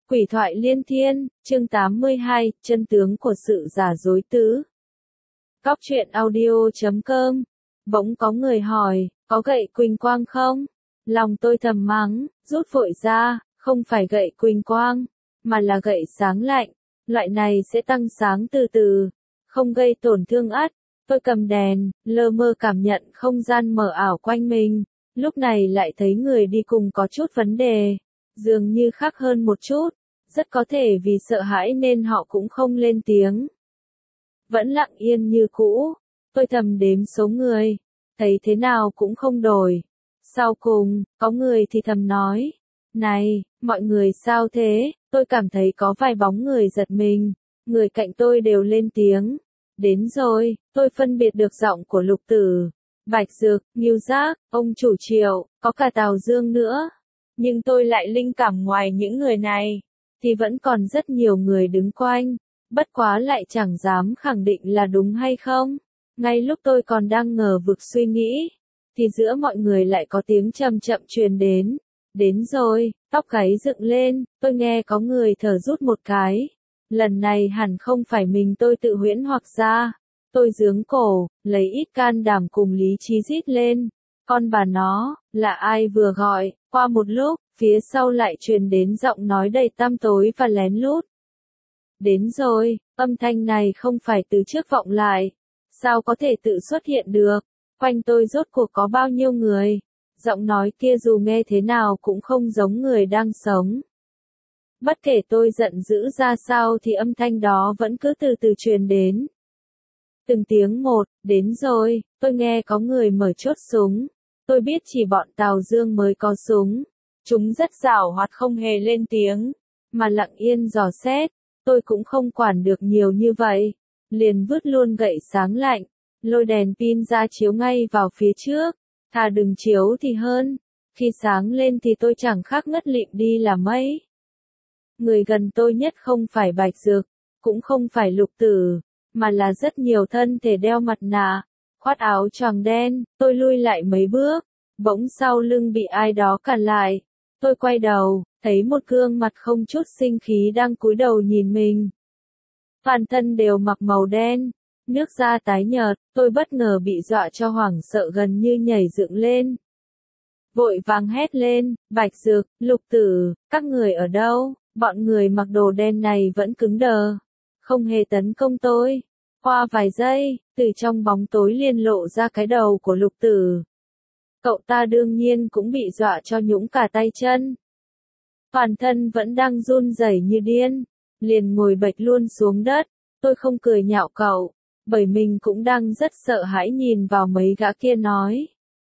Quỷ thoại liên thiên, chương 82, chân tướng của sự giả dối tứ. Cóc truyện audio.com. Bỗng có người hỏi, có gậy Quỳnh Quang không? Lòng tôi thầm mắng, rút vội ra, không phải gậy Quỳnh Quang, mà là gậy sáng lạnh. Loại này sẽ tăng sáng từ từ, không gây tổn thương ắt. Tôi cầm đèn, lơ mơ cảm nhận không gian mờ ảo quanh mình. Lúc này lại thấy người đi cùng có chút vấn đề, dường như khác hơn một chút. Rất có thể vì sợ hãi nên họ cũng không lên tiếng. Vẫn lặng yên như cũ, tôi thầm đếm số người, thấy thế nào cũng không đổi. Sau cùng, có người thì thầm nói, này, mọi người sao thế? Tôi cảm thấy có vài bóng người giật mình, người cạnh tôi đều lên tiếng. Đến rồi, tôi phân biệt được giọng của Lục Tử, Bạch Dược, Ngưu Giác, ông chủ Triệu, có cả Tào Dương nữa. Nhưng tôi lại linh cảm ngoài những người này thì vẫn còn rất nhiều người đứng quanh, bất quá lại chẳng dám khẳng định là đúng hay không. Ngay lúc tôi còn đang ngờ vực suy nghĩ, thì giữa mọi người lại có tiếng chậm chậm truyền đến. Đến rồi, tóc gáy dựng lên, tôi nghe có người thở rút một cái. Lần này hẳn không phải mình tôi tự huyễn hoặc ra. Tôi giương cổ, lấy ít can đảm cùng lý trí rít lên. Con bà nó, là ai vừa gọi? Qua một lúc, phía sau lại truyền đến giọng nói đầy tăm tối và lén lút. Đến rồi, âm thanh này không phải từ trước vọng lại. Sao có thể tự xuất hiện được? Quanh tôi rốt cuộc có bao nhiêu người? Giọng nói kia dù nghe thế nào cũng không giống người đang sống. Bất kể tôi giận dữ ra sao thì âm thanh đó vẫn cứ từ từ truyền đến. Từng tiếng một, đến rồi, tôi nghe có người mở chốt súng. Tôi biết chỉ bọn Tào Dương mới có súng. Chúng rất giàu hoạt không hề lên tiếng, mà lặng yên dò xét. Tôi cũng không quản được nhiều như vậy. Liền vứt luôn gậy sáng lạnh, lôi đèn pin ra chiếu ngay vào phía trước. Thà đừng chiếu thì hơn. Khi sáng lên thì tôi chẳng khác ngất lịm đi là mấy. Người gần tôi nhất không phải Bạch Dược, cũng không phải Lục Tử, mà là rất nhiều thân thể đeo mặt nạ, khoác áo choàng đen. Tôi lui lại mấy bước, bỗng sau lưng bị ai đó cản lại. Tôi quay đầu, thấy một gương mặt không chút sinh khí đang cúi đầu nhìn mình. Toàn thân đều mặc màu đen, nước da tái nhợt, tôi bất ngờ bị dọa cho hoảng sợ gần như nhảy dựng lên. Vội vàng hét lên, Bạch Dược, Lục Tử, các người ở đâu? Bọn người mặc đồ đen này vẫn cứng đờ, không hề tấn công tôi. Qua vài giây, từ trong bóng tối liền lộ ra cái đầu của Lục Tử. Cậu ta đương nhiên cũng bị dọa cho nhũn cả tay chân. Toàn thân vẫn đang run rẩy như điên, liền ngồi bệt luôn xuống đất. Tôi không cười nhạo cậu, bởi mình cũng đang rất sợ hãi nhìn vào mấy gã kia nói.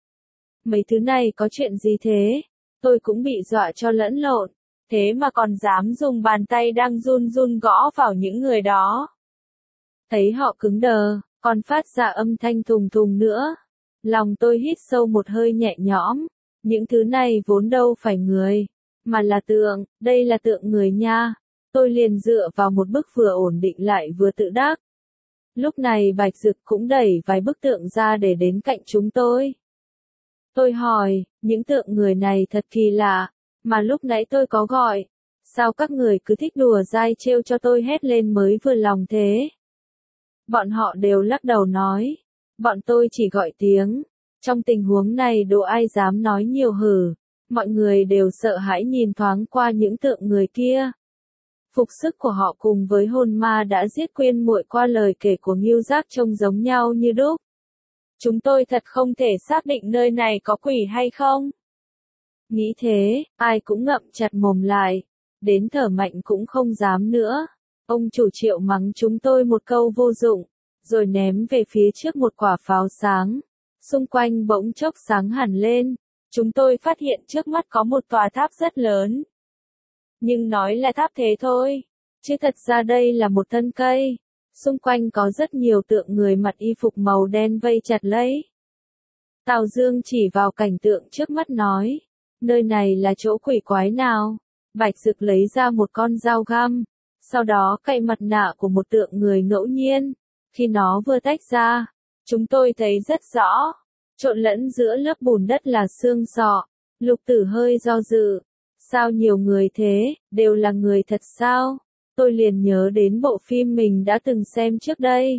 Mấy thứ này có chuyện gì thế? Tôi cũng bị dọa cho lẫn lộn, thế mà còn dám dùng bàn tay đang run run gõ vào những người đó. Thấy họ cứng đờ, còn phát ra âm thanh thùng thùng nữa. Lòng tôi hít sâu một hơi nhẹ nhõm. Những thứ này vốn đâu phải người, mà là tượng, đây là tượng người nha. Tôi liền dựa vào một bức vừa ổn định lại vừa tự đắc. Lúc này Bạch Dực cũng đẩy vài bức tượng ra để đến cạnh chúng tôi. Tôi hỏi, những tượng người này thật kỳ lạ, mà lúc nãy tôi có gọi. Sao các người cứ thích đùa dai trêu cho tôi hét lên mới vừa lòng thế? Bọn họ đều lắc đầu nói. Bọn tôi chỉ gọi tiếng. Trong tình huống này đâu ai dám nói nhiều hử. Mọi người đều sợ hãi nhìn thoáng qua những tượng người kia. Phục sức của họ cùng với hồn ma đã giết quên muội qua lời kể của Ngưu Giác trông giống nhau như đúc. Chúng tôi thật không thể xác định nơi này có quỷ hay không. Nghĩ thế, ai cũng ngậm chặt mồm lại. Đến thở mạnh cũng không dám nữa. Ông chủ Triệu mắng chúng tôi một câu vô dụng, rồi ném về phía trước một quả pháo sáng. Xung quanh bỗng chốc sáng hẳn lên. Chúng tôi phát hiện trước mắt có một tòa tháp rất lớn. Nhưng nói là tháp thế thôi, chứ thật ra đây là một thân cây. Xung quanh có rất nhiều tượng người mặc y phục màu đen vây chặt lấy. Tào Dương chỉ vào cảnh tượng trước mắt nói, nơi này là chỗ quỷ quái nào? Bạch Dực lấy ra một con dao găm, sau đó cạy mặt nạ của một tượng người ngẫu nhiên. Khi nó vừa tách ra, chúng tôi thấy rất rõ, trộn lẫn giữa lớp bùn đất là xương sọ. Lục Tử hơi do dự, Sao nhiều người thế, đều là người thật sao? Tôi liền nhớ đến bộ phim mình đã từng xem trước đây.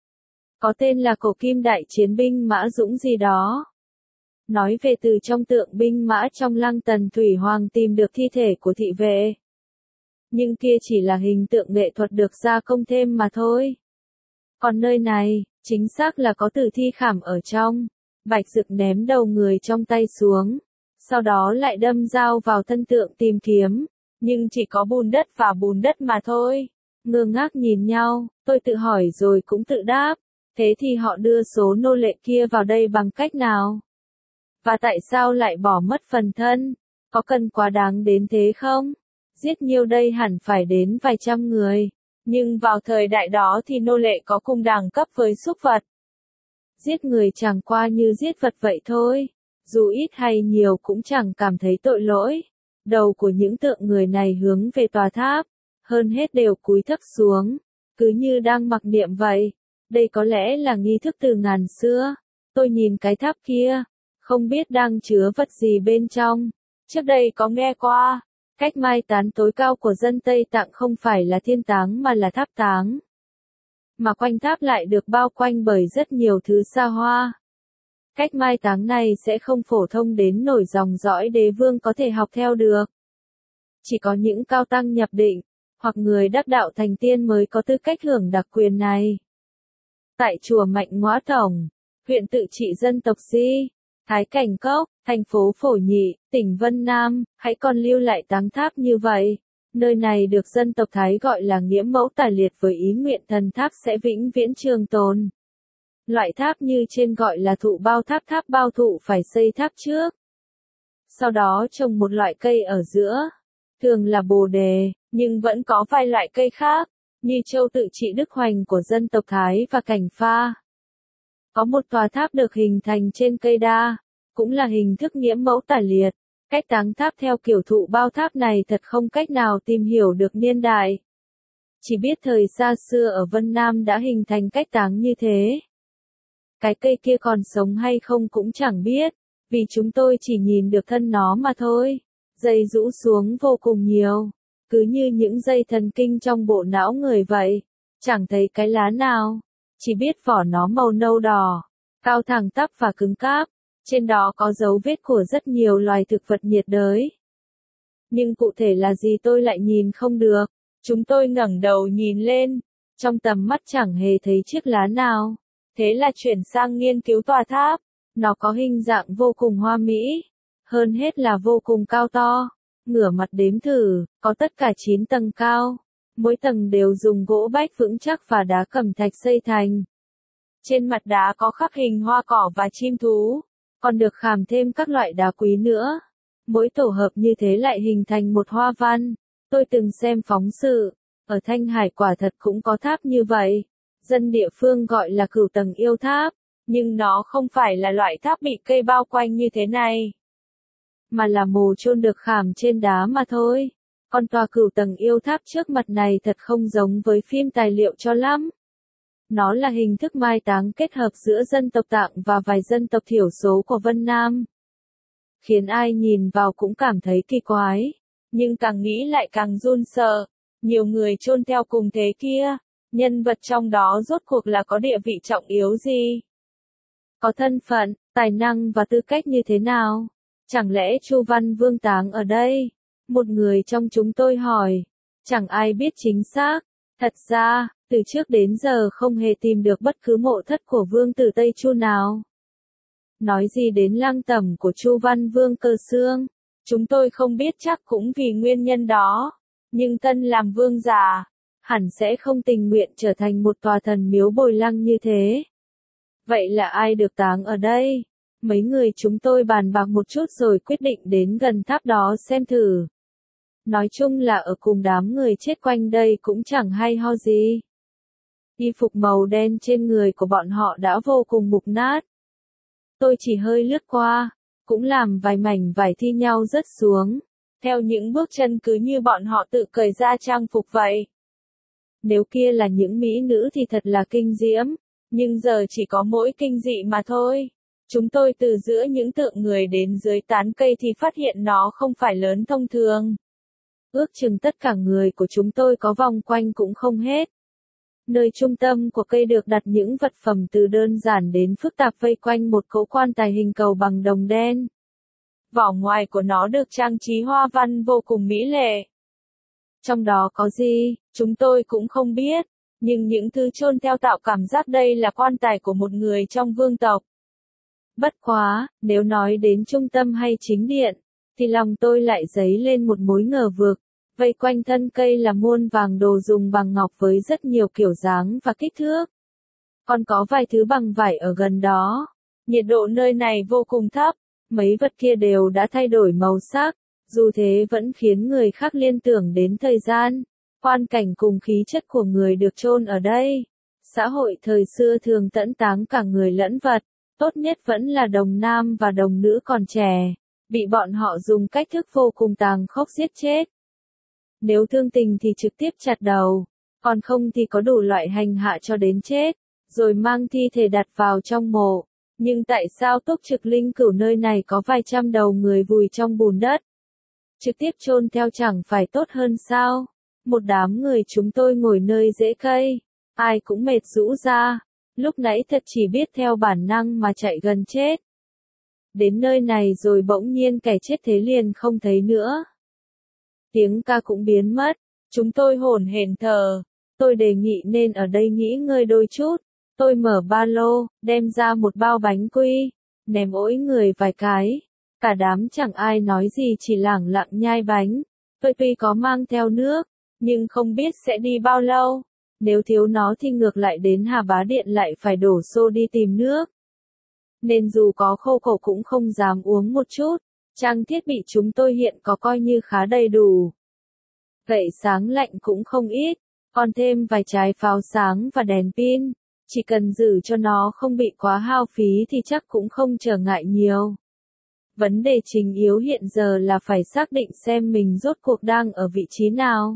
Có tên là Cổ Kim Đại Chiến binh Mã Dũng gì đó. Nói về từ trong tượng binh mã trong lăng Tần Thủy Hoàng tìm được thi thể của thị vệ. Nhưng kia chỉ là hình tượng nghệ thuật được gia công thêm mà thôi. Còn nơi này, chính xác là có tử thi khảm ở trong. Bạch Dực ném đầu người trong tay xuống. Sau đó lại đâm dao vào thân tượng tìm kiếm. Nhưng chỉ có bùn đất và bùn đất mà thôi. Ngơ ngác nhìn nhau, tôi tự hỏi rồi cũng tự đáp. Thế thì họ đưa số nô lệ kia vào đây bằng cách nào? Và tại sao lại bỏ mất phần thân? Có cần quá đáng đến thế không? Giết nhiêu đây hẳn phải đến vài trăm người. Nhưng vào thời đại đó thì nô lệ có cùng đẳng cấp với súc vật. Giết người chẳng qua như giết vật vậy thôi. Dù ít hay nhiều cũng chẳng cảm thấy tội lỗi. Đầu của những tượng người này hướng về tòa tháp. Hơn hết đều cúi thấp xuống. Cứ như đang mặc niệm vậy. Đây có lẽ là nghi thức từ ngàn xưa. Tôi nhìn cái tháp kia. Không biết đang chứa vật gì bên trong. Trước đây có nghe qua. Cách mai táng tối cao của dân Tây Tạng không phải là thiên táng mà là tháp táng. Mà quanh tháp lại được bao quanh bởi rất nhiều thứ xa hoa. Cách mai táng này sẽ không phổ thông đến nổi dòng dõi đế vương có thể học theo được. Chỉ có những cao tăng nhập định, hoặc người đắc đạo thành tiên mới có tư cách hưởng đặc quyền này. Tại chùa Mạnh Ngoã Tổng, huyện Tự Trị dân tộc Di, Thái Cảnh Cốc, thành phố Phổ Nhị, tỉnh Vân Nam, hãy còn lưu lại táng tháp như vậy. Nơi này được dân tộc Thái gọi là Nghĩa Mẫu Tả Liệt với ý nguyện thần tháp sẽ vĩnh viễn trường tồn. Loại tháp như trên gọi là thụ bao tháp, tháp bao thụ phải xây tháp trước. Sau đó trồng một loại cây ở giữa, thường là bồ đề, nhưng vẫn có vài loại cây khác, như châu Tự Trị Đức Hoành của dân tộc Thái và Cảnh Pha. Có một tòa tháp được hình thành trên cây đa, cũng là hình thức Nghĩa Mẫu Tả Liệt. Cách táng tháp theo kiểu thụ bao tháp này thật không cách nào tìm hiểu được niên đại. Chỉ biết thời xa xưa ở Vân Nam đã hình thành cách táng như thế. Cái cây kia còn sống hay không cũng chẳng biết, vì chúng tôi chỉ nhìn được thân nó mà thôi. Dây rũ xuống vô cùng nhiều, cứ như những dây thần kinh trong bộ não người vậy. Chẳng thấy cái lá nào, chỉ biết vỏ nó màu nâu đỏ, cao thẳng tắp và cứng cáp. Trên đó có dấu vết của rất nhiều loài thực vật nhiệt đới. Nhưng cụ thể là gì tôi lại nhìn không được. Chúng tôi ngẩng đầu nhìn lên, trong tầm mắt chẳng hề thấy chiếc lá nào. Thế là chuyển sang nghiên cứu tòa tháp. Nó có hình dạng vô cùng hoa mỹ, hơn hết là vô cùng cao to. Ngửa mặt đếm thử, có tất cả 9 tầng cao. Mỗi tầng đều dùng gỗ bách vững chắc và đá cẩm thạch xây thành. Trên mặt đá có khắc hình hoa cỏ và chim thú. Còn được khảm thêm các loại đá quý nữa. Mỗi tổ hợp như thế lại hình thành một hoa văn. Tôi từng xem phóng sự, ở Thanh Hải quả thật cũng có tháp như vậy. Dân địa phương gọi là Cửu Tầng Yêu Tháp, nhưng nó không phải là loại tháp bị cây bao quanh như thế này, mà là mồ chôn được khảm trên đá mà thôi. Còn tòa Cửu Tầng Yêu Tháp trước mặt này thật không giống với phim tài liệu cho lắm. Nó là hình thức mai táng kết hợp giữa dân tộc Tạng và vài dân tộc thiểu số của Vân Nam. Khiến ai nhìn vào cũng cảm thấy kỳ quái, nhưng càng nghĩ lại càng run sợ. Nhiều người chôn theo cùng thế kia, nhân vật trong đó rốt cuộc là có địa vị trọng yếu gì? Có thân phận, tài năng và tư cách như thế nào? Chẳng lẽ Chu Văn Vương táng ở đây? Một người trong chúng tôi hỏi. Chẳng ai biết chính xác. Thật ra, từ trước đến giờ không hề tìm được bất cứ mộ thất của vương tử Tây Chu nào. Nói gì đến lăng tẩm của Chu Văn Vương Cơ Xương, chúng tôi không biết chắc cũng vì nguyên nhân đó. Nhưng Tân làm vương giả, hẳn sẽ không tình nguyện trở thành một tòa thần miếu bồi lăng như thế. Vậy là ai được táng ở đây? Mấy người chúng tôi bàn bạc một chút rồi quyết định đến gần tháp đó xem thử. Nói chung là ở cùng đám người chết quanh đây cũng chẳng hay ho gì. Y phục màu đen trên người của bọn họ đã vô cùng mục nát. Tôi chỉ hơi lướt qua, cũng làm vài mảnh vải thi nhau rớt xuống. Theo những bước chân cứ như bọn họ tự cởi ra trang phục vậy. Nếu kia là những mỹ nữ thì thật là kinh diễm, nhưng giờ chỉ có mỗi kinh dị mà thôi. Chúng tôi từ giữa những tượng người đến dưới tán cây thì phát hiện nó không phải lớn thông thường. Ước chừng tất cả người của chúng tôi có vòng quanh cũng không hết. Nơi trung tâm của cây được đặt những vật phẩm từ đơn giản đến phức tạp vây quanh một cỗ quan tài hình cầu bằng đồng đen. Vỏ ngoài của nó được trang trí hoa văn vô cùng mỹ lệ. Trong đó có gì, chúng tôi cũng không biết, nhưng những thứ chôn theo tạo cảm giác đây là quan tài của một người trong vương tộc. Bất quá, nếu nói đến trung tâm hay chính điện, thì lòng tôi lại dấy lên một mối ngờ vực. Vây quanh thân cây là muôn vàng đồ dùng bằng ngọc với rất nhiều kiểu dáng và kích thước. Còn có vài thứ bằng vải ở gần đó. Nhiệt độ nơi này vô cùng thấp, mấy vật kia đều đã thay đổi màu sắc, dù thế vẫn khiến người khác liên tưởng đến thời gian, quan cảnh cùng khí chất của người được chôn ở đây. Xã hội thời xưa thường tẫn táng cả người lẫn vật, tốt nhất vẫn là đồng nam và đồng nữ còn trẻ, bị bọn họ dùng cách thức vô cùng tàn khốc giết chết. Nếu thương tình thì trực tiếp chặt đầu, còn không thì có đủ loại hành hạ cho đến chết, rồi mang thi thể đặt vào trong mộ. Nhưng tại sao túc trực linh cửu nơi này có vài trăm đầu người vùi trong bùn đất? Trực tiếp chôn theo chẳng phải tốt hơn sao? Một đám người chúng tôi ngồi nơi rễ cây, ai cũng mệt rũ ra, lúc nãy thật chỉ biết theo bản năng mà chạy gần chết. Đến nơi này rồi bỗng nhiên kẻ chết thế liền không thấy nữa. Tiếng ca cũng biến mất, chúng tôi hổn hển thở. Tôi đề nghị nên ở đây nghỉ ngơi đôi chút. Tôi mở ba lô, đem ra một bao bánh quy, ném mỗi người vài cái. Cả đám chẳng ai nói gì chỉ lẳng lặng nhai bánh. Tôi tuy có mang theo nước, nhưng không biết sẽ đi bao lâu. Nếu thiếu nó thì ngược lại đến Hà Bá Điện lại phải đổ xô đi tìm nước. Nên dù có khô cổ cũng không dám uống một chút. Trang thiết bị chúng tôi hiện có coi như khá đầy đủ. Gậy sáng lạnh cũng không ít, còn thêm vài trái pháo sáng và đèn pin. Chỉ cần giữ cho nó không bị quá hao phí thì chắc cũng không trở ngại nhiều. Vấn đề chính yếu hiện giờ là phải xác định xem mình rốt cuộc đang ở vị trí nào.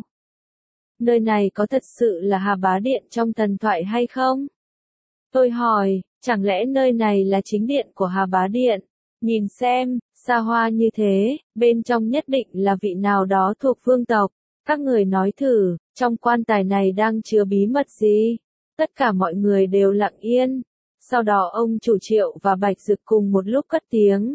Nơi này có thật sự là Hà Bá Điện trong thần thoại hay không? Tôi hỏi, chẳng lẽ nơi này là chính điện của Hà Bá Điện? Nhìn xem, xa hoa như thế, bên trong nhất định là vị nào đó thuộc vương tộc. Các người nói thử, trong quan tài này đang chứa bí mật gì? Tất cả mọi người đều lặng yên. Sau đó ông chủ Triệu và Bạch Dực cùng một lúc cất tiếng.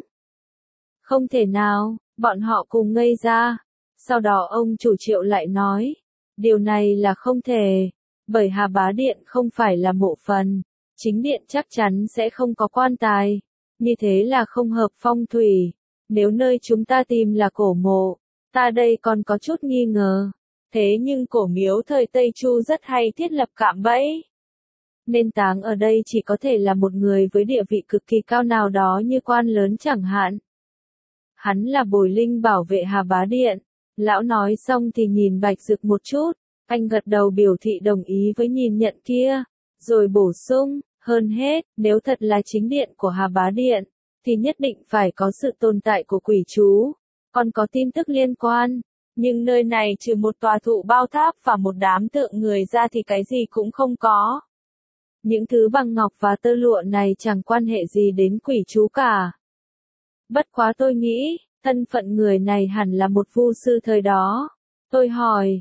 Không thể nào, bọn họ cùng ngây ra. Sau đó ông chủ Triệu lại nói. Điều này là không thể, bởi Hà Bá Điện không phải là mộ phần. Chính điện chắc chắn sẽ không có quan tài. Như thế là không hợp phong thủy. Nếu nơi chúng ta tìm là cổ mộ, ta đây còn có chút nghi ngờ. Thế nhưng cổ miếu thời Tây Chu rất hay thiết lập cạm bẫy. Nên táng ở đây chỉ có thể là một người với địa vị cực kỳ cao nào đó như quan lớn chẳng hạn. Hắn là bồi linh bảo vệ Hà Bá Điện. Lão nói xong thì nhìn Bạch Dực một chút. Anh gật đầu biểu thị đồng ý với nhìn nhận kia. Rồi bổ sung, hơn hết, nếu thật là chính điện của Hà Bá Điện, thì nhất định phải có sự tồn tại của quỷ chú. Còn có tin tức liên quan. Nhưng nơi này trừ một tòa thụ bao tháp và một đám tượng người ra thì cái gì cũng không có. Những thứ bằng ngọc và tơ lụa này chẳng quan hệ gì đến quỷ chú cả. Bất quá tôi nghĩ, thân phận người này hẳn là một vu sư thời đó. Tôi hỏi,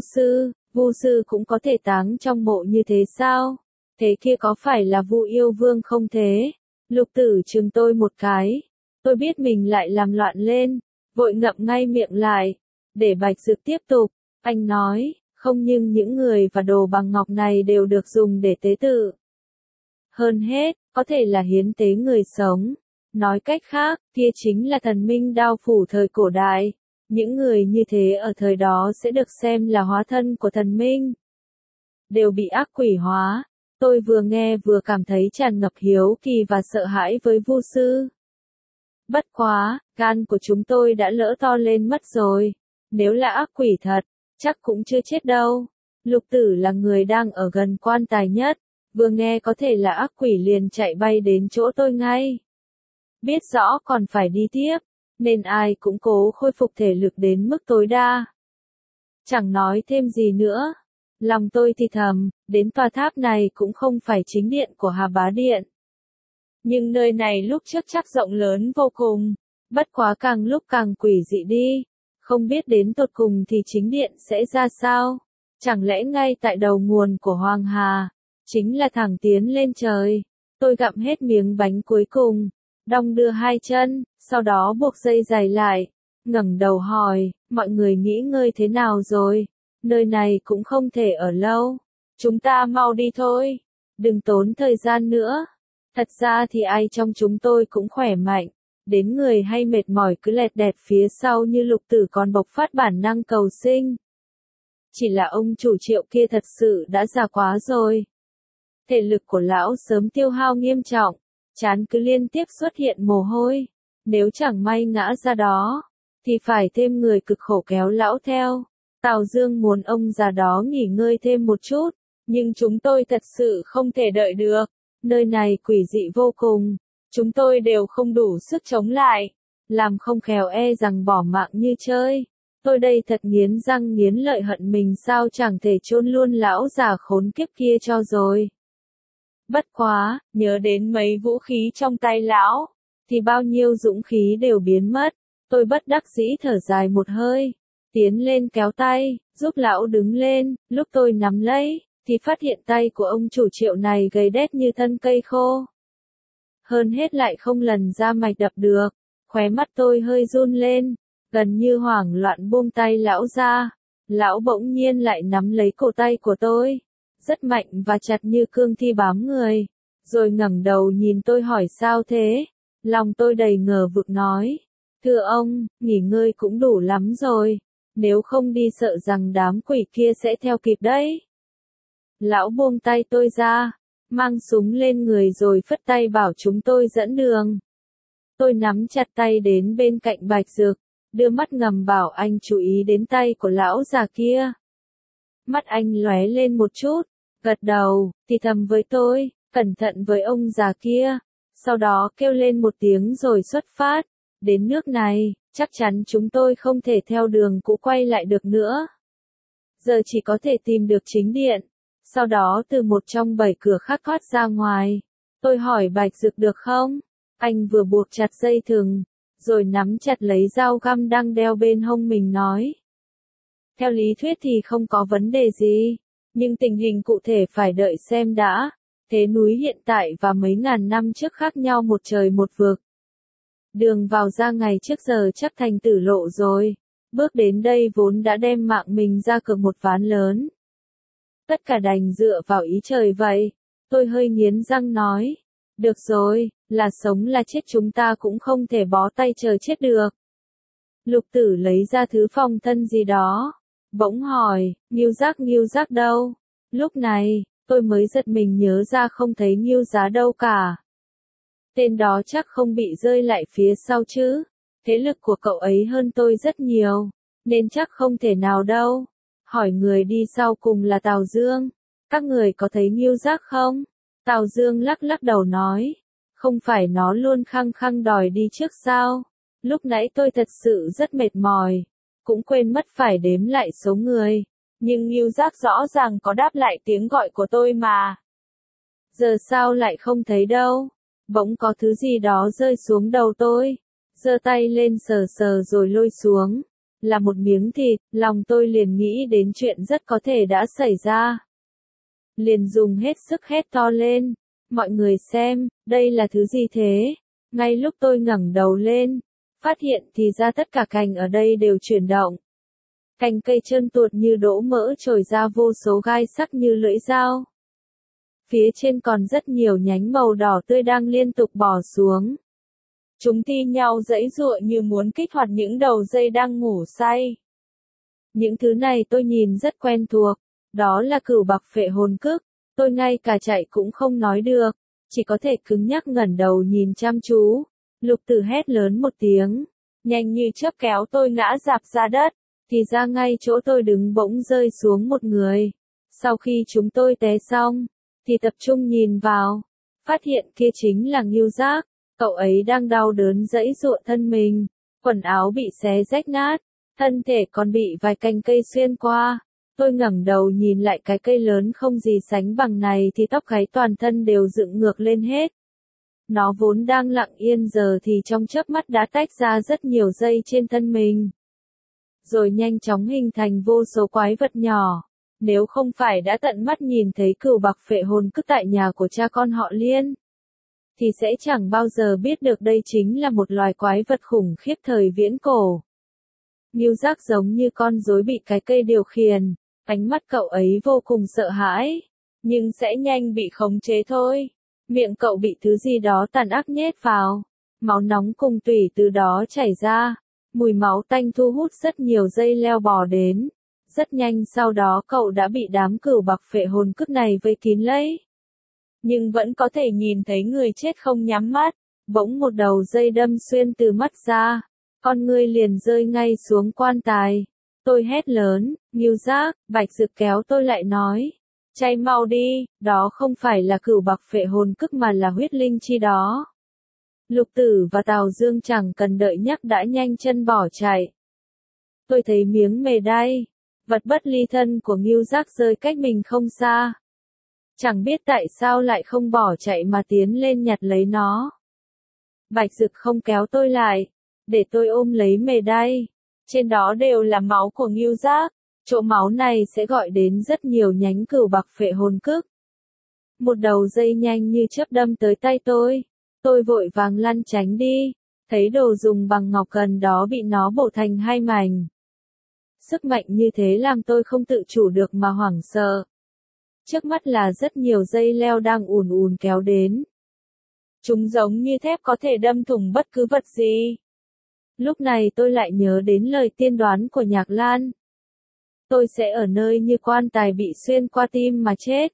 vu sư cũng có thể táng trong mộ như thế sao? Thế kia có phải là Vu Yêu Vương không thế? Lục Tử chừng tôi một cái. Tôi biết mình lại làm loạn lên, vội ngậm ngay miệng lại. Để Bạch Dực tiếp tục, anh nói, không nhưng những người và đồ bằng ngọc này đều được dùng để tế tự. Hơn hết, có thể là hiến tế người sống. Nói cách khác, kia chính là thần minh đao phủ thời cổ đại. Những người như thế ở thời đó sẽ được xem là hóa thân của thần minh. Đều bị ác quỷ hóa. Tôi vừa nghe vừa cảm thấy tràn ngập hiếu kỳ và sợ hãi với vu sư. Bất quá, gan của chúng tôi đã lỡ to lên mất rồi. Nếu là ác quỷ thật, chắc cũng chưa chết đâu. Lục Tử là người đang ở gần quan tài nhất. Vừa nghe có thể là ác quỷ liền chạy bay đến chỗ tôi ngay. Biết rõ còn phải đi tiếp, nên ai cũng cố khôi phục thể lực đến mức tối đa. Chẳng nói thêm gì nữa. Lòng tôi thì thầm, đến tòa tháp này cũng không phải chính điện của Hà Bá Điện. Nhưng nơi này lúc trước chắc rộng lớn vô cùng, bất quá càng lúc càng quỷ dị đi, không biết đến tột cùng thì chính điện sẽ ra sao, chẳng lẽ ngay tại đầu nguồn của Hoàng Hà, chính là thẳng tiến lên trời. Tôi gặm hết miếng bánh cuối cùng, đong đưa hai chân, sau đó buộc dây giày lại, ngẩng đầu hỏi, mọi người nghỉ ngơi thế nào rồi? Nơi này cũng không thể ở lâu. Chúng ta mau đi thôi. Đừng tốn thời gian nữa. Thật ra thì ai trong chúng tôi cũng khỏe mạnh. Đến người hay mệt mỏi cứ lẹt đẹt phía sau như Lục Tử còn bộc phát bản năng cầu sinh. Chỉ là ông chủ Triệu kia thật sự đã già quá rồi. Thể lực của lão sớm tiêu hao nghiêm trọng, trán cứ liên tiếp xuất hiện mồ hôi. Nếu chẳng may ngã ra đó, thì phải thêm người cực khổ kéo lão theo. Tào Dương muốn ông già đó nghỉ ngơi thêm một chút, nhưng chúng tôi thật sự không thể đợi được. Nơi này quỷ dị vô cùng, chúng tôi đều không đủ sức chống lại, làm không khéo e rằng bỏ mạng như chơi. Tôi đây thật nghiến răng nghiến lợi hận mình sao chẳng thể chôn luôn lão già khốn kiếp kia cho rồi. Bất quá, nhớ đến mấy vũ khí trong tay lão, thì bao nhiêu dũng khí đều biến mất. Tôi bất đắc dĩ thở dài một hơi, tiến lên kéo tay, giúp lão đứng lên. Lúc tôi nắm lấy, thì phát hiện tay của ông chủ Triệu này gầy đét như thân cây khô. Hơn hết lại không lần ra mạch đập được, khóe mắt tôi hơi run lên, gần như hoảng loạn buông tay lão ra. Lão bỗng nhiên lại nắm lấy cổ tay của tôi, rất mạnh và chặt như cương thi bám người, rồi ngẩng đầu nhìn tôi hỏi sao thế. Lòng tôi đầy ngờ vực nói, thưa ông, nghỉ ngơi cũng đủ lắm rồi, nếu không đi sợ rằng đám quỷ kia sẽ theo kịp đấy. Lão buông tay tôi ra, mang súng lên người rồi phất tay bảo chúng tôi dẫn đường. Tôi nắm chặt tay đến bên cạnh Bạch Dược, đưa mắt ngầm bảo anh chú ý đến tay của lão già kia. Mắt anh lóe lên một chút, gật đầu, thì thầm với tôi, cẩn thận với ông già kia. Sau đó kêu lên một tiếng rồi xuất phát. Đến nước này, chắc chắn chúng tôi không thể theo đường cũ quay lại được nữa. Giờ chỉ có thể tìm được chính điện. Sau đó từ một trong 7 cửa khác thoát ra ngoài. Tôi hỏi Bạch Dược được không? Anh vừa buộc chặt dây thừng, rồi nắm chặt lấy dao găm đang đeo bên hông mình nói. Theo lý thuyết thì không có vấn đề gì, nhưng tình hình cụ thể phải đợi xem đã. Thế núi hiện tại và mấy ngàn năm trước khác nhau một trời một vực. Đường vào ra ngày trước giờ chắc thành tử lộ rồi. Bước đến đây vốn đã đem mạng mình ra cược một ván lớn. Tất cả đành dựa vào ý trời vậy. Tôi hơi nghiến răng nói. Được rồi, là sống là chết chúng ta cũng không thể bó tay chờ chết được. Lục Tử lấy ra thứ phòng thân gì đó. Bỗng hỏi, Ngưu Giác đâu? Lúc này, tôi mới giật mình nhớ ra không thấy Ngưu Giá đâu cả. Tên đó chắc không bị rơi lại phía sau chứ. Thế lực của cậu ấy hơn tôi rất nhiều, nên chắc không thể nào đâu. Hỏi người đi sau cùng là Tào Dương. Các người có thấy Ngưu Giác không? Tào Dương lắc lắc đầu nói. Không phải nó luôn khăng khăng đòi đi trước sao? Lúc nãy tôi thật sự rất mệt mỏi, cũng quên mất phải đếm lại số người. Nhưng Ngưu Giác rõ ràng có đáp lại tiếng gọi của tôi mà. Giờ sao lại không thấy đâu? Bỗng có thứ gì đó rơi xuống đầu tôi. Giơ tay lên sờ sờ rồi lôi xuống. Là một miếng thịt, lòng tôi liền nghĩ đến chuyện rất có thể đã xảy ra. Liền dùng hết sức hét to lên. Mọi người xem, đây là thứ gì thế? Ngay lúc tôi ngẩng đầu lên, phát hiện thì ra tất cả cành ở đây đều chuyển động. Cành cây trơn tuột như đỗ mỡ trồi ra vô số gai sắc như lưỡi dao. Phía trên còn rất nhiều nhánh màu đỏ tươi đang liên tục bò xuống. Chúng thi nhau giãy giụa như muốn kích hoạt những đầu dây đang ngủ say. Những thứ này tôi nhìn rất quen thuộc, đó là cửu bạc phệ hồn cức. Tôi ngay cả chạy cũng không nói được, chỉ có thể cứng nhắc ngẩng đầu nhìn chăm chú. Lục Tử hét lớn một tiếng, nhanh như chớp kéo tôi ngã rạp ra đất, thì ra ngay chỗ tôi đứng bỗng rơi xuống một người. Sau khi chúng tôi té xong, thì tập trung nhìn vào, phát hiện kia chính là Ngưu Giác. Cậu ấy đang đau đớn giãy giụa thân mình, quần áo bị xé rách nát, thân thể còn bị vài cành cây xuyên qua. Tôi ngẩng đầu nhìn lại cái cây lớn không gì sánh bằng này thì tóc gáy toàn thân đều dựng ngược lên hết. Nó vốn đang lặng yên giờ thì trong chớp mắt đã tách ra rất nhiều dây trên thân mình. Rồi nhanh chóng hình thành vô số quái vật nhỏ. Nếu không phải đã tận mắt nhìn thấy cừu bạc phệ hồn cức tại nhà của cha con họ Liên, thì sẽ chẳng bao giờ biết được đây chính là một loài quái vật khủng khiếp thời viễn cổ. Ngưu Giác giống như con rối bị cái cây điều khiển, ánh mắt cậu ấy vô cùng sợ hãi, nhưng sẽ nhanh bị khống chế thôi. Miệng cậu bị thứ gì đó tàn ác nhét vào, máu nóng cùng tủy từ đó chảy ra, mùi máu tanh thu hút rất nhiều dây leo bò đến. Rất nhanh sau đó cậu đã bị đám cừu bạc phệ hồn cức này vây kín lấy. Nhưng vẫn có thể nhìn thấy người chết không nhắm mắt, bỗng một đầu dây đâm xuyên từ mắt ra, con ngươi liền rơi ngay xuống quan tài. Tôi hét lớn, Ngưu Giác, Bạch Dực kéo tôi lại nói, chạy mau đi, đó không phải là cừu bạc phệ hồn cức mà là huyết linh chi đó. Lục Tử và Tào Dương chẳng cần đợi nhắc đã nhanh chân bỏ chạy. Tôi thấy miếng mề đay, vật bất ly thân của Ngưu Giác rơi cách mình không xa. Chẳng biết tại sao lại không bỏ chạy mà tiến lên nhặt lấy nó. Bạch Dực không kéo tôi lại, để tôi ôm lấy mề đay. Trên đó đều là máu của Ngưu Giác. Chỗ máu này sẽ gọi đến rất nhiều nhánh cừu bạc phệ hồn cức. Một đầu dây nhanh như chớp đâm tới tay tôi. Tôi vội vàng lăn tránh đi. Thấy đồ dùng bằng ngọc gần đó bị nó bổ thành hai mảnh. Sức mạnh như thế làm tôi không tự chủ được mà hoảng sợ. Trước mắt là rất nhiều dây leo đang ùn ùn kéo đến. Chúng giống như thép có thể đâm thủng bất cứ vật gì. Lúc này tôi lại nhớ đến lời tiên đoán của Nhạc Lan. Tôi sẽ ở nơi như quan tài bị xuyên qua tim mà chết.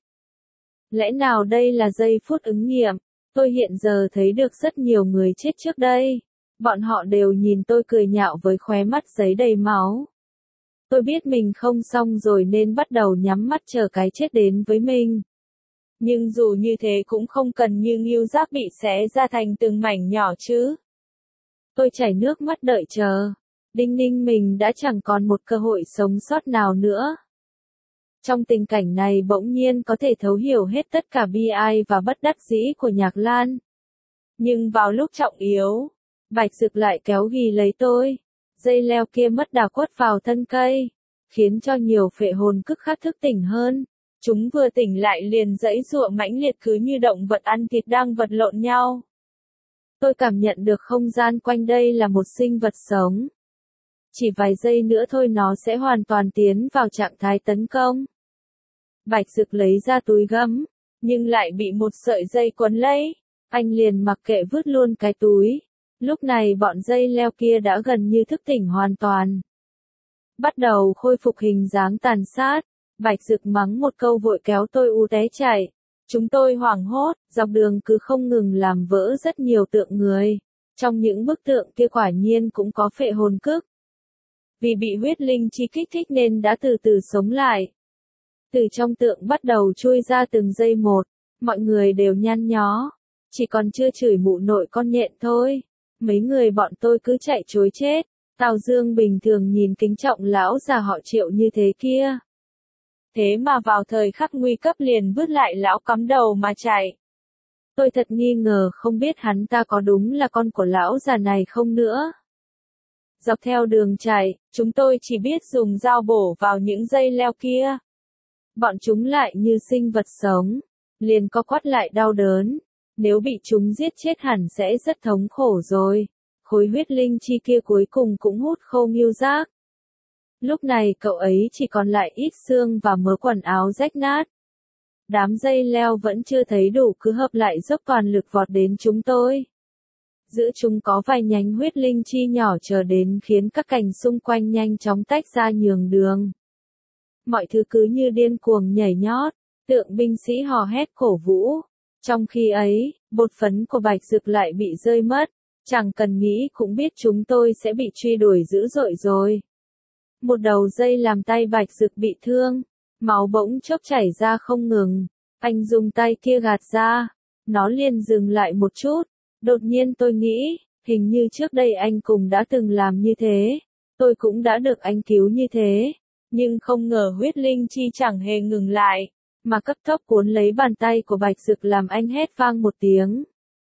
Lẽ nào đây là giây phút ứng nghiệm? Tôi hiện giờ thấy được rất nhiều người chết trước đây. Bọn họ đều nhìn tôi cười nhạo với khóe mắt giấy đầy máu. Tôi biết mình không xong rồi nên bắt đầu nhắm mắt chờ cái chết đến với mình. Nhưng dù như thế cũng không cần như Ngưu Giác bị xé ra thành từng mảnh nhỏ chứ. Tôi chảy nước mắt đợi chờ. Đinh ninh mình đã chẳng còn một cơ hội sống sót nào nữa. Trong tình cảnh này bỗng nhiên có thể thấu hiểu hết tất cả bi ai và bất đắc dĩ của Nhạc Lan. Nhưng vào lúc trọng yếu, Bạch Dực lại kéo ghì lấy tôi. Dây leo kia mất đà quất vào thân cây, khiến cho nhiều phệ hồn cức khác thức tỉnh hơn. Chúng vừa tỉnh lại liền giãy giụa mãnh liệt cứ như động vật ăn thịt đang vật lộn nhau. Tôi cảm nhận được không gian quanh đây là một sinh vật sống. Chỉ vài giây nữa thôi nó sẽ hoàn toàn tiến vào trạng thái tấn công. Bạch Dực lấy ra túi gấm, nhưng lại bị một sợi dây quấn lấy. Anh liền mặc kệ vứt luôn cái túi. Lúc này bọn dây leo kia đã gần như thức tỉnh hoàn toàn. Bắt đầu khôi phục hình dáng tàn sát. Bạch Dực mắng một câu vội kéo tôi té chạy. Chúng tôi hoảng hốt, dọc đường cứ không ngừng làm vỡ rất nhiều tượng người. Trong những bức tượng kia quả nhiên cũng có phệ hồn cức. Vì bị huyết linh chi kích thích nên đã từ từ sống lại. Từ trong tượng bắt đầu chui ra từng giây một, mọi người đều nhăn nhó. Chỉ còn chưa chửi mụ nội con nhện thôi. Mấy người bọn tôi cứ chạy trối chết. Tào Dương bình thường nhìn kính trọng lão già họ Triệu như thế kia. Thế mà vào thời khắc nguy cấp liền vứt lại lão cắm đầu mà chạy. Tôi thật nghi ngờ không biết hắn ta có đúng là con của lão già này không nữa. Dọc theo đường chạy, chúng tôi chỉ biết dùng dao bổ vào những dây leo kia. Bọn chúng lại như sinh vật sống, liền co quắp lại đau đớn. Nếu bị chúng giết chết hẳn sẽ rất thống khổ rồi. Khối huyết linh chi kia cuối cùng cũng hút khô Ngưu Giác. Lúc này cậu ấy chỉ còn lại ít xương và mớ quần áo rách nát. Đám dây leo vẫn chưa thấy đủ cứ hợp lại dốc toàn lực vọt đến chúng tôi. Giữa chúng có vài nhánh huyết linh chi nhỏ chờ đến khiến các cành xung quanh nhanh chóng tách ra nhường đường. Mọi thứ cứ như điên cuồng nhảy nhót, tượng binh sĩ hò hét cổ vũ. Trong khi ấy, bột phấn của Bạch Dực lại bị rơi mất. Chẳng cần nghĩ cũng biết chúng tôi sẽ bị truy đuổi dữ dội rồi. Một đầu dây làm tay Bạch Dực bị thương. Máu bỗng chốc chảy ra không ngừng. Anh dùng tay kia gạt ra. Nó liền dừng lại một chút. Đột nhiên tôi nghĩ, hình như trước đây anh cùng đã từng làm như thế. Tôi cũng đã được anh cứu như thế. Nhưng không ngờ huyết linh chi chẳng hề ngừng lại. Mà cấp tốc cuốn lấy bàn tay của Bạch Dực làm anh hét vang một tiếng.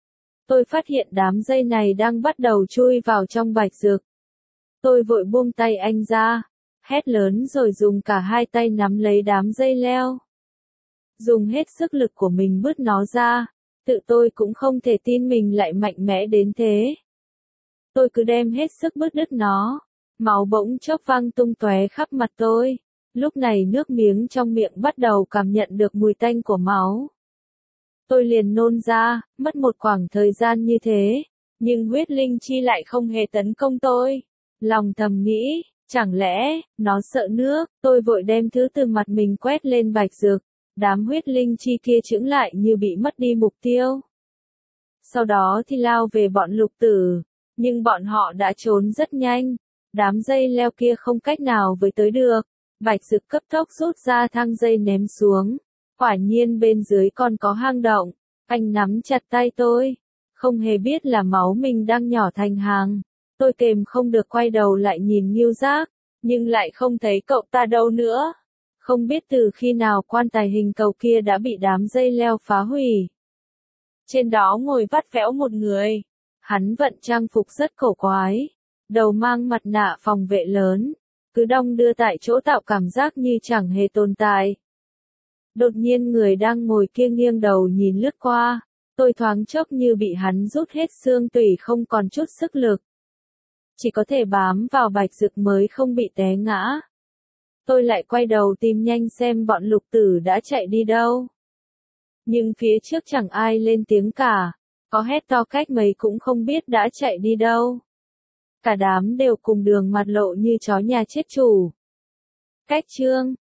Tôi phát hiện đám dây này đang bắt đầu chui vào trong bạch dược. Tôi vội buông tay anh ra, hét lớn rồi dùng cả hai tay nắm lấy đám dây leo. Dùng hết sức lực của mình bứt nó ra, tự tôi cũng không thể tin mình lại mạnh mẽ đến thế. Tôi cứ đem hết sức bứt đứt nó, máu bỗng chốc văng tung tóe khắp mặt tôi. Lúc này nước miếng trong miệng bắt đầu cảm nhận được mùi tanh của máu. Tôi liền nôn ra, mất một khoảng thời gian như thế, nhưng huyết linh chi lại không hề tấn công tôi. Lòng thầm nghĩ, chẳng lẽ, nó sợ nước, tôi vội đem thứ từ mặt mình quét lên bạch dược. Đám huyết linh chi kia chững lại như bị mất đi mục tiêu. Sau đó thì lao về bọn lục tử, nhưng bọn họ đã trốn rất nhanh. Đám dây leo kia không cách nào với tới được. Bạch dược cấp tốc rút ra thang dây ném xuống. Quả nhiên bên dưới còn có hang động. Anh nắm chặt tay tôi. Không hề biết là máu mình đang nhỏ thành hàng. Tôi kềm không được quay đầu lại nhìn Ngưu Giác, nhưng lại không thấy cậu ta đâu nữa. Không biết từ khi nào quan tài hình cầu kia đã bị đám dây leo phá hủy. Trên đó ngồi vắt vẽo một người. Hắn vận trang phục rất cổ quái. Đầu mang mặt nạ phòng vệ lớn. Cứ đong đưa tại chỗ tạo cảm giác như chẳng hề tồn tại. Đột nhiên người đang ngồi kia nghiêng đầu nhìn lướt qua. Tôi thoáng chốc như bị hắn rút hết xương tủy không còn chút sức lực. Chỉ có thể bám vào bạch dược mới không bị té ngã. Tôi lại quay đầu tìm nhanh xem bọn lục tử đã chạy đi đâu. Nhưng phía trước chẳng ai lên tiếng cả. Có hét to cách mấy cũng không biết đã chạy đi đâu. Cả đám đều cùng đường mặt lộ như chó nhà chết chủ. Cách chương